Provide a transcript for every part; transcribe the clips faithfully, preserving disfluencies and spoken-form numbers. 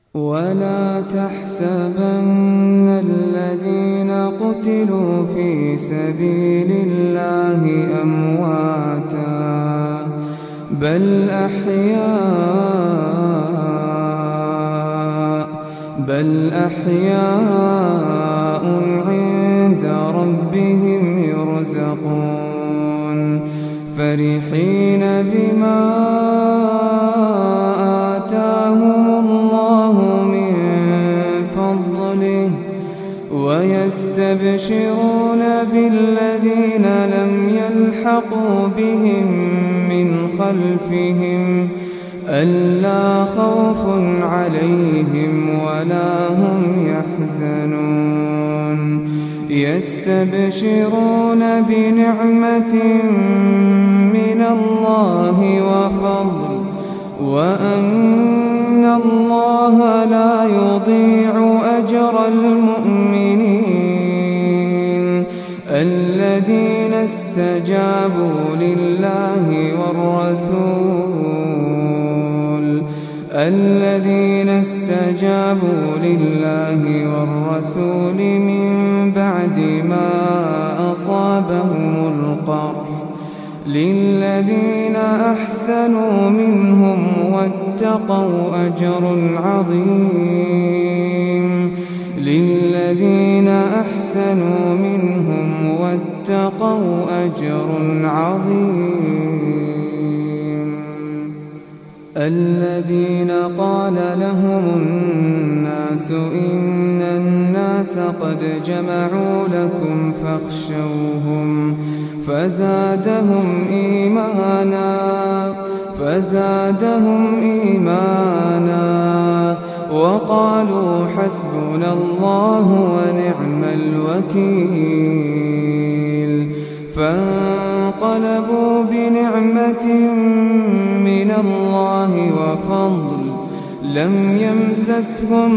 ولا تحسبن الذين قتلوا في سبيل الله أمواتا بل أحياء بل أحياء عند ربهم يرزقون فرحين بما آتاهم الله من فضله ويستبشرون بالذين لم يلحقوا بهم من خلفهم ألا خوف عليهم ولا هم يحزنون يستبشرون بنعمة من الله وفضل وأن الله لا يضيع أجر المؤمنين الذين استجابوا لله والرسول الذين استجابوا لله والرسول من بعد ما أصابهم القرح للذين أحسنوا منهم واتقوا أجر عظيم للذين أحسنوا منهم واتقوا أجر عظيم الذين قال لهم الناس إن الناس قد جمعوا لكم فاخشوهم فزادهم إيمانا فزادهم إيمانا وقالوا حسبنا الله ونعم الوكيل فانقلبوا بنعمة من الله وفضل لم يمسسهم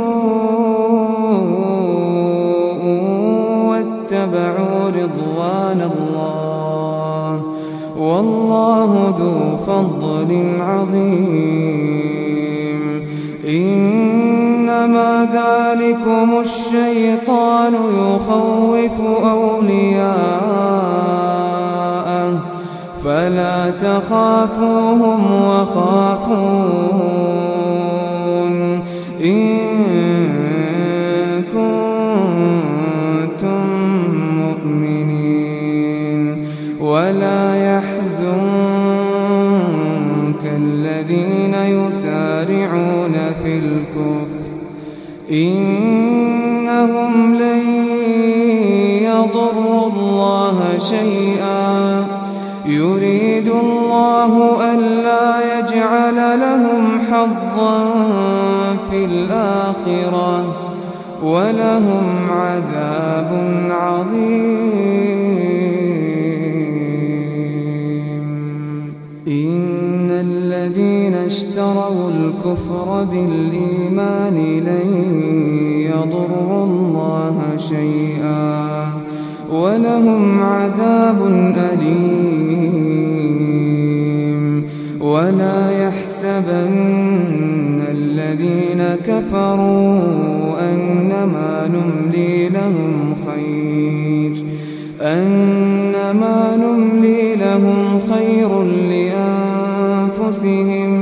سوء واتبعوا رضوان الله والله ذو فضل عظيم إنما ذلكم الشيطان يخوف أولياءه فلا تخافوهم وخافون إن كنتم مؤمنين ولا يحزنك الذين يسارعون في الكفر إنهم لن يضروا الله شيئا يريد الله ألا يجعل لهم حظا في الآخرة ولهم عذاب عظيم إن الذين اشتروا الكفر بالإيمان لن يضروا الله شيئا ولهم عذاب أليم ولا يحسبن الذين كفروا أنما نملي لهم خير أنما نملي لهم خير لأنفسهم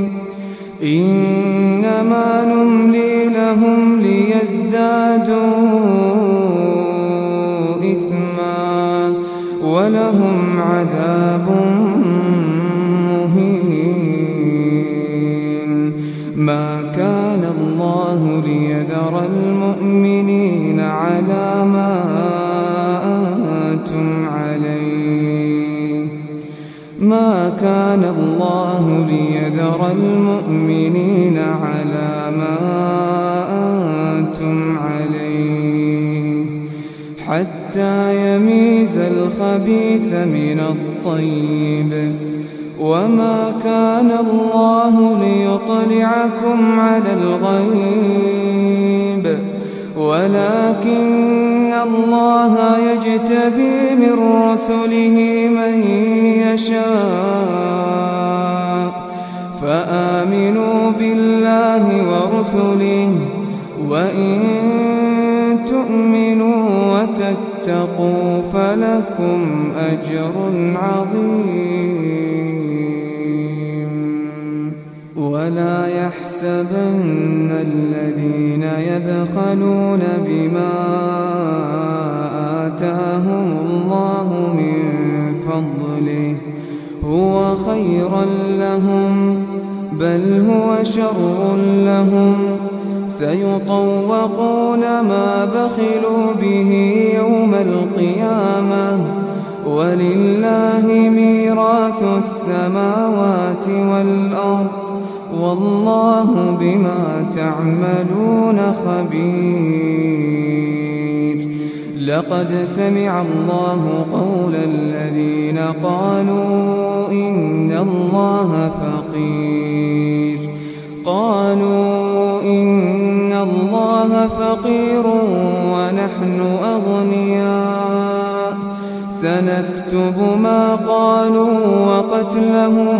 إنما نملي لهم ليزدادوا إثما ولهم عذاب مهين ما كان الله ليذر المؤمنين على ما أنتم عليه ما كان الله ليذر المؤمنين على ما أنتم عليه حتى يميز الخبيث من الطيب وما كان الله ليطلعكم على الغيب ولكن الله يجتبي من رسله من يشاء فآمنوا بالله ورسله رسله وإن تؤمنوا وتتقوا فلكم أجر عظيم. ولا يحسبن الذين يبخلون بما آتاهم الله من فضله هو خيرا لهم بل هو شر لهم سيطوقون ما بخلوا به يوم القيامة ولله ميراث السماوات والأرض والله بما تعملون خبير. لقد سمع الله قول الذين قالوا إن الله فقير قالوا إن الله فقير ونحن أغنياء سنكتب ما قالوا وقتلهم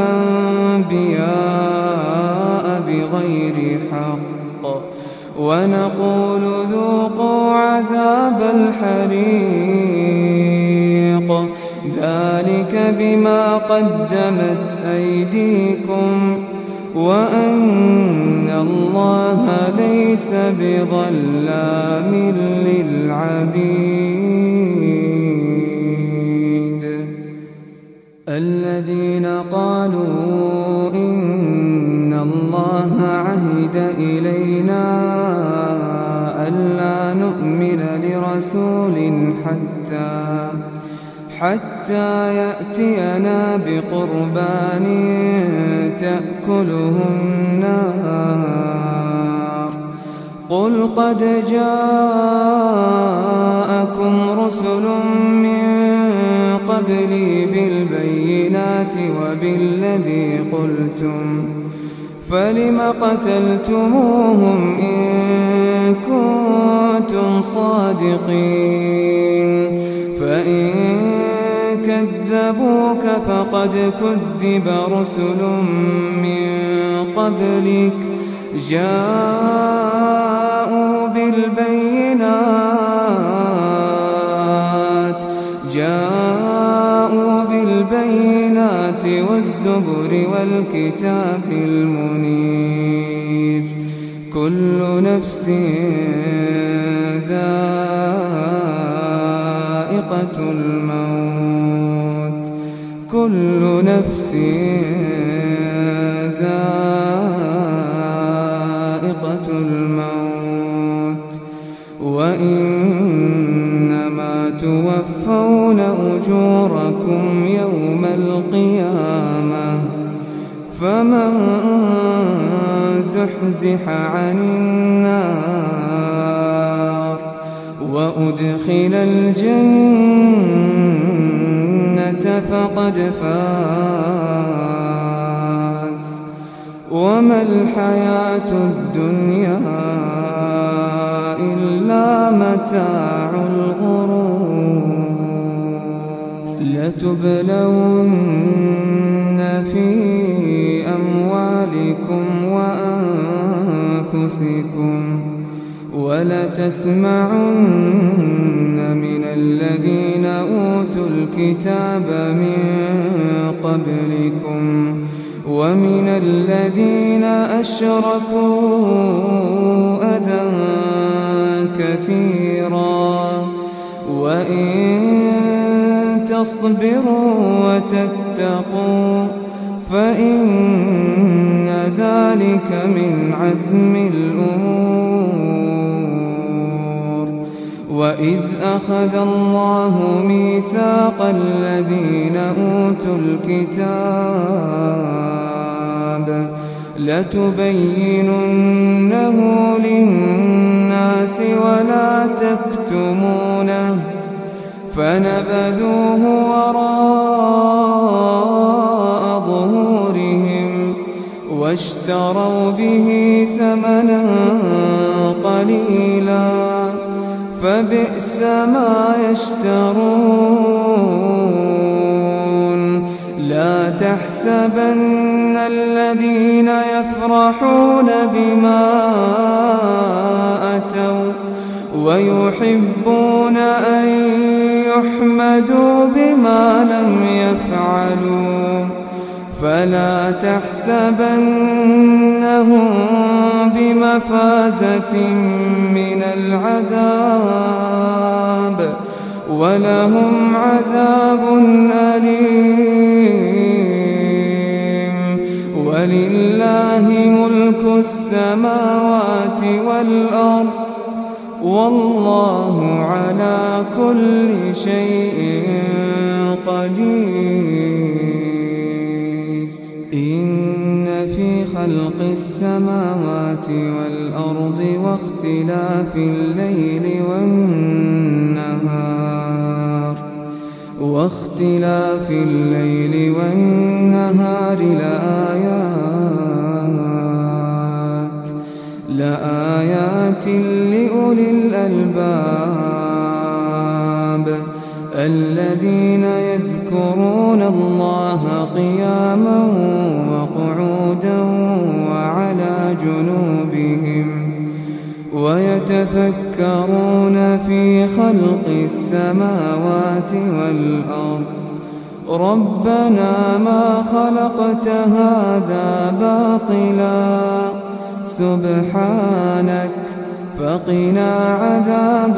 الأنبياء بغير حق ونقول ذوقوا عذاب الحريق ذلك بما قدمت أيديكم وأن الله ليس بظلام للعبيد. الذين قالوا إن الله عهد إلينا ألا نؤمن لرسول حتى حتى يأتينا بقربان تأكله النار قل قد جاءكم رسل من قبلي بالبينات وبالذي قلتم فلم قتلتموهم إن كنتم صادقين فإن كذبوك فقد كذب رسل من قبلك جاءوا بالبينات جاءوا بالبينات والزبر والكتاب المنير كل نفس ذائقة الموت كل نفس ذائقة الموت وإنما توفون أجوركم يوم القيامة فمن زحزح عن النار وأدخل الجنة فقد فاز وما الحياة الدنيا إلا متاع الغرور. لتبلون في أموالكم وأنفسكم ولتسمعن من الذين أوتوا الكتاب من قبلكم ومن الذين أشركوا أذى كثيرا وإن تصبروا وتتقوا فإن ذلك من عزم الأمور. وإذ أخذ الله ميثاق الذين أوتوا الكتاب لتبيننه للناس ولا تكتمونه فنبذوه وراء ظهورهم واشتروا به ثمنا قليلا فبئس ما يشترون. لا تحسبن الذين يفرحون بما أتوا ويحبون أن يحمدوا بما لم يفعلوا فلا تحسبنهم بمفازة من العذاب ولهم عذاب أليم. ولله ملك السماوات والأرض والله على كل شيء قدير. إن في خلق السماوات والأرض واختلاف الليل والنهار واختلاف الليل والنهار لآيات لآيات لأولي الألباب الذين يذكرون الله قياما وقعودا وعلى جنوبهم ويتفكرون في خلق السماوات والأرض ربنا ما خلقت هذا باطلا سبحانك فقنا عذاب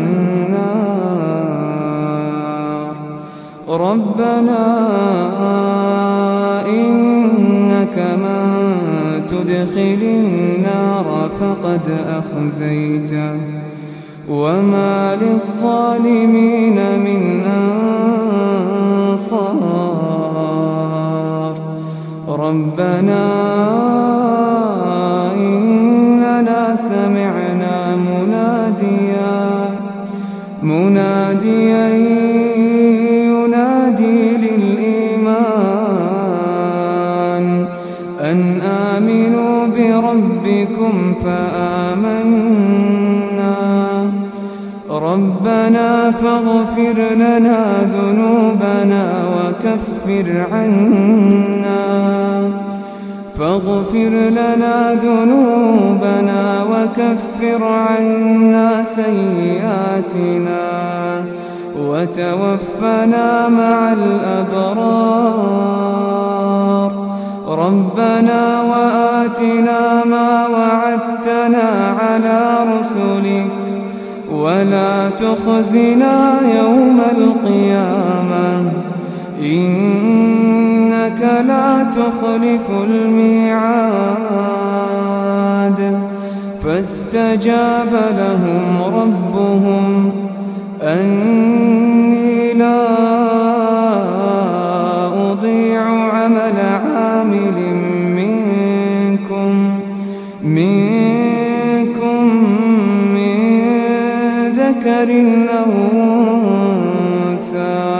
النار. ربنا إنك من تدخل النار فقد أخزيته وما للظالمين من أنصار. ربنا إننا سمعنا مناديا مناديا ينادي للإيمان أن آمنوا بربكم فآمنا ربنا فاغفر لنا ذنوبنا وكفر عنا فاغفر لنا ذنوبنا وكفر عنا سيئاتنا وتوفنا مع الأبرار. ربنا وآتنا ما وعدتنا على رسلك ولا تخزنا يوم القيامة إنك لا تخلف الميعاد. فاستجاب لهم ربهم أني لا أضيع عمل عامل منكم منكم من ذكر أو أنثى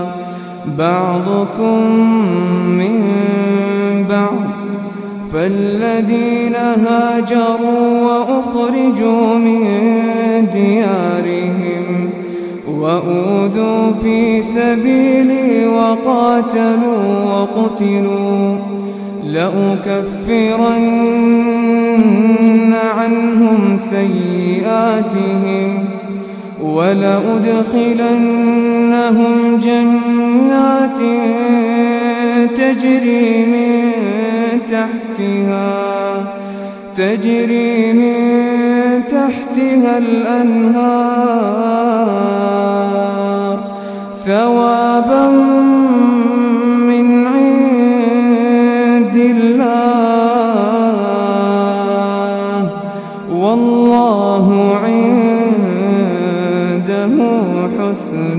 بعضكم من بعض فالذين هاجروا وأخرجوا من ديارهم وأوذوا في سبيلي وقاتلوا وقتلوا لأكفرن عنهم سيئاتهم ولأدخلنهم جنات تجري من تحتها تجري من تحتها الأنهار ثوابا من عند الله والله عنده حسن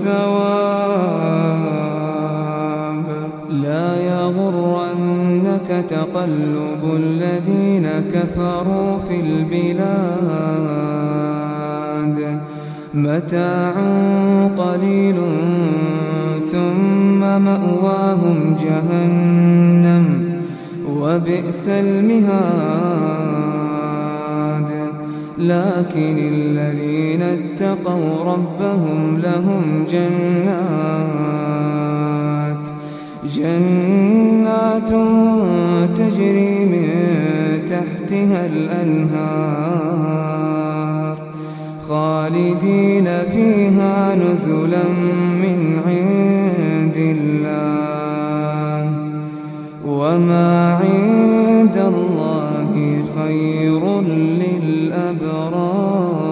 الثواب. لا يغرنك تقلب الذين كفروا في البلاد متاع قليل ثم مأواهم جهنم وبئس المهاد. لكن الذين اتقوا ربهم لهم جنات جنات تجري من تحتها الأنهار خالدين فيها نزلا من عند الله وما عند الله خير للأبرار.